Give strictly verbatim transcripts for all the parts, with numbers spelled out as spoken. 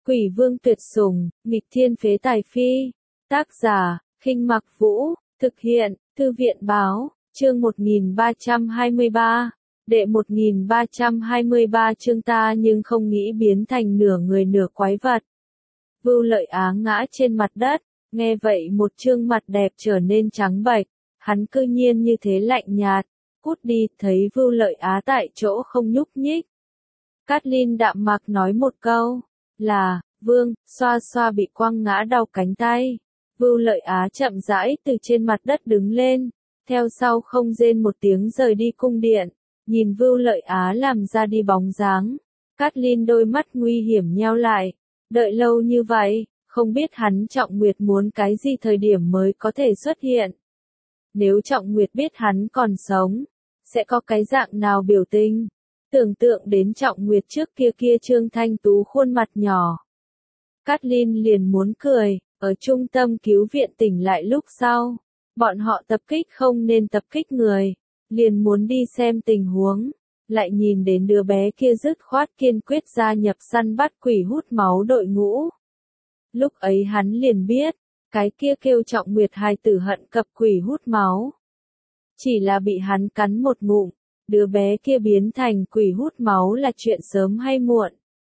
Quỷ vương tuyệt sủng, nghịch thiên phế tài phi. Tác giả, Khinh Mặc Vũ, thực hiện, Thư viện báo, chương một nghìn ba trăm hai mươi ba. Đệ một nghìn ba trăm hai mươi ba chương ta nhưng không nghĩ biến thành nửa người nửa quái vật. Vưu Lợi Á ngã trên mặt đất, nghe vậy một trương mặt đẹp trở nên trắng bệch, hắn cư nhiên như thế lạnh nhạt, cút đi, thấy Vưu Lợi Á tại chỗ không nhúc nhích. Cát Linh đạm mạc nói một câu, là, vương, xoa xoa bị quăng ngã đau cánh tay. Vưu Lợi Á chậm rãi từ trên mặt đất đứng lên, theo sau không rên một tiếng rời đi cung điện, nhìn Vưu Lợi Á làm ra đi bóng dáng. Cát Linh đôi mắt nguy hiểm nheo lại, đợi lâu như vậy, không biết hắn Trọng Nguyệt muốn cái gì thời điểm mới có thể xuất hiện. Nếu Trọng Nguyệt biết hắn còn sống, sẽ có cái dạng nào biểu tình? Tưởng tượng đến Trọng Nguyệt trước kia kia trương thanh tú khuôn mặt nhỏ. Cát Linh liền muốn cười, ở trung tâm cứu viện tỉnh lại lúc sau. Bọn họ tập kích không nên tập kích người, liền muốn đi xem tình huống. Lại nhìn đến đứa bé kia dứt khoát kiên quyết gia nhập săn bắt quỷ hút máu đội ngũ. Lúc ấy hắn liền biết, cái kia kêu Trọng Nguyệt hài tử hận cập quỷ hút máu. Chỉ là bị hắn cắn một ngụm, đứa bé kia biến thành quỷ hút máu là chuyện sớm hay muộn.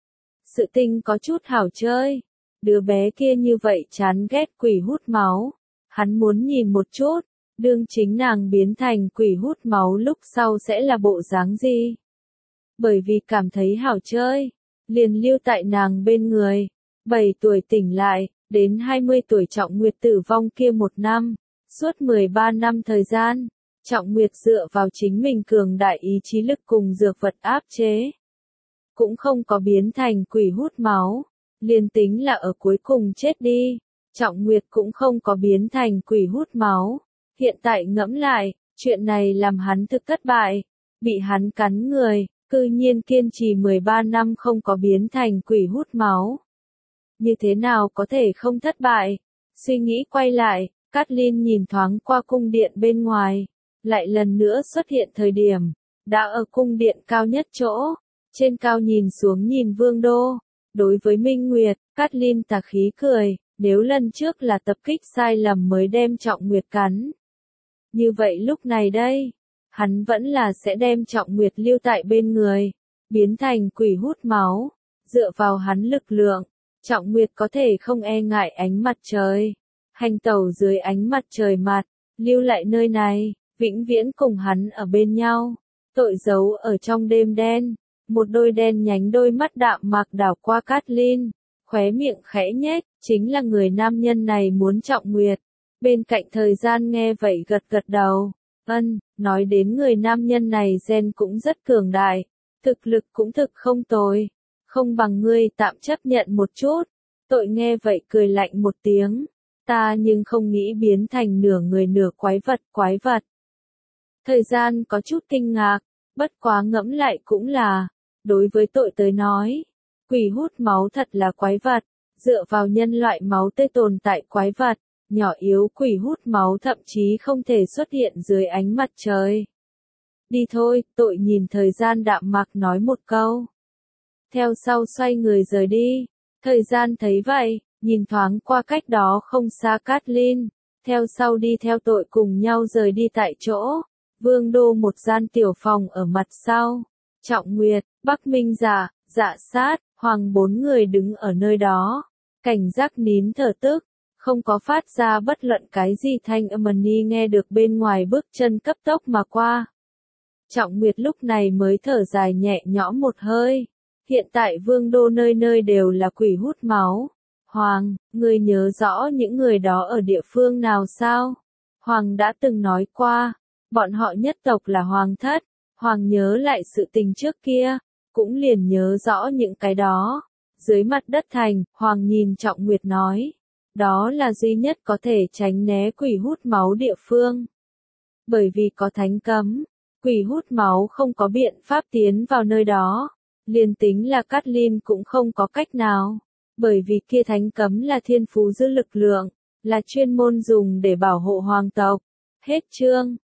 Sự tình có chút hảo chơi, đứa bé kia như vậy chán ghét quỷ hút máu, hắn muốn nhìn một chút, đương chính nàng biến thành quỷ hút máu lúc sau sẽ là bộ dáng gì. Bởi vì cảm thấy hảo chơi, liền lưu tại nàng bên người, bảy tuổi tỉnh lại, đến hai mươi tuổi Trọng Nguyệt tử vong kia một năm, suốt mười ba năm thời gian. Trọng Nguyệt dựa vào chính mình cường đại ý chí lực cùng dược vật áp chế. Cũng không có biến thành quỷ hút máu. Liền tính là ở cuối cùng chết đi. Trọng Nguyệt cũng không có biến thành quỷ hút máu. Hiện tại ngẫm lại, chuyện này làm hắn thực thất bại. Bị hắn cắn người, cư nhiên kiên trì mười ba năm không có biến thành quỷ hút máu. Như thế nào có thể không thất bại? Suy nghĩ quay lại, Cát Linh nhìn thoáng qua cung điện bên ngoài. Lại lần nữa xuất hiện thời điểm, đã ở cung điện cao nhất chỗ, trên cao nhìn xuống nhìn Vương Đô. Đối với Minh Nguyệt, Cát Linh tà khí cười, nếu lần trước là tập kích sai lầm mới đem Trọng Nguyệt cắn. Như vậy lúc này đây, hắn vẫn là sẽ đem Trọng Nguyệt lưu tại bên người, biến thành quỷ hút máu, dựa vào hắn lực lượng, Trọng Nguyệt có thể không e ngại ánh mặt trời, hành tẩu dưới ánh mặt trời mặt, lưu lại nơi này. Vĩnh viễn cùng hắn ở bên nhau, tội giấu ở trong đêm đen, một đôi đen nhánh đôi mắt đạm mạc đảo qua Cát Linh, khóe miệng khẽ nhếch, chính là người nam nhân này muốn Trọng Nguyệt. Bên cạnh thời gian nghe vậy gật gật đầu, ân, nói đến người nam nhân này gen cũng rất cường đại, thực lực cũng thực không tồi, không bằng ngươi tạm chấp nhận một chút. Tội nghe vậy cười lạnh một tiếng, ta nhưng không nghĩ biến thành nửa người nửa quái vật quái vật. Thời gian có chút kinh ngạc, bất quá ngẫm lại cũng là, đối với tội tới nói, quỷ hút máu thật là quái vật, dựa vào nhân loại máu tươi tồn tại quái vật, nhỏ yếu quỷ hút máu thậm chí không thể xuất hiện dưới ánh mặt trời. Đi thôi, tội nhìn thời gian đạm mạc nói một câu. Theo sau xoay người rời đi, thời gian thấy vậy, nhìn thoáng qua cách đó không xa Cát Linh, theo sau đi theo tội cùng nhau rời đi tại chỗ. Vương Đô một gian tiểu phòng ở mặt sau, Trọng Nguyệt, Bắc Minh Dạ, Dạ Sát, Hoàng bốn người đứng ở nơi đó, cảnh giác nín thở tức, không có phát ra bất luận cái gì thanh âm ni nghe được bên ngoài bước chân cấp tốc mà qua. Trọng Nguyệt lúc này mới thở dài nhẹ nhõm một hơi, hiện tại Vương Đô nơi nơi đều là quỷ hút máu. Hoàng, ngươi nhớ rõ những người đó ở địa phương nào sao? Hoàng đã từng nói qua. Bọn họ nhất tộc là Hoàng thất, Hoàng nhớ lại sự tình trước kia, cũng liền nhớ rõ những cái đó. Dưới mặt đất thành, Hoàng nhìn Trọng Nguyệt nói, đó là duy nhất có thể tránh né quỷ hút máu địa phương. Bởi vì có thánh cấm, quỷ hút máu không có biện pháp tiến vào nơi đó, liền tính là Cát Linh cũng không có cách nào. Bởi vì kia thánh cấm là thiên phú dư lực lượng, là chuyên môn dùng để bảo hộ hoàng tộc. Hết chương.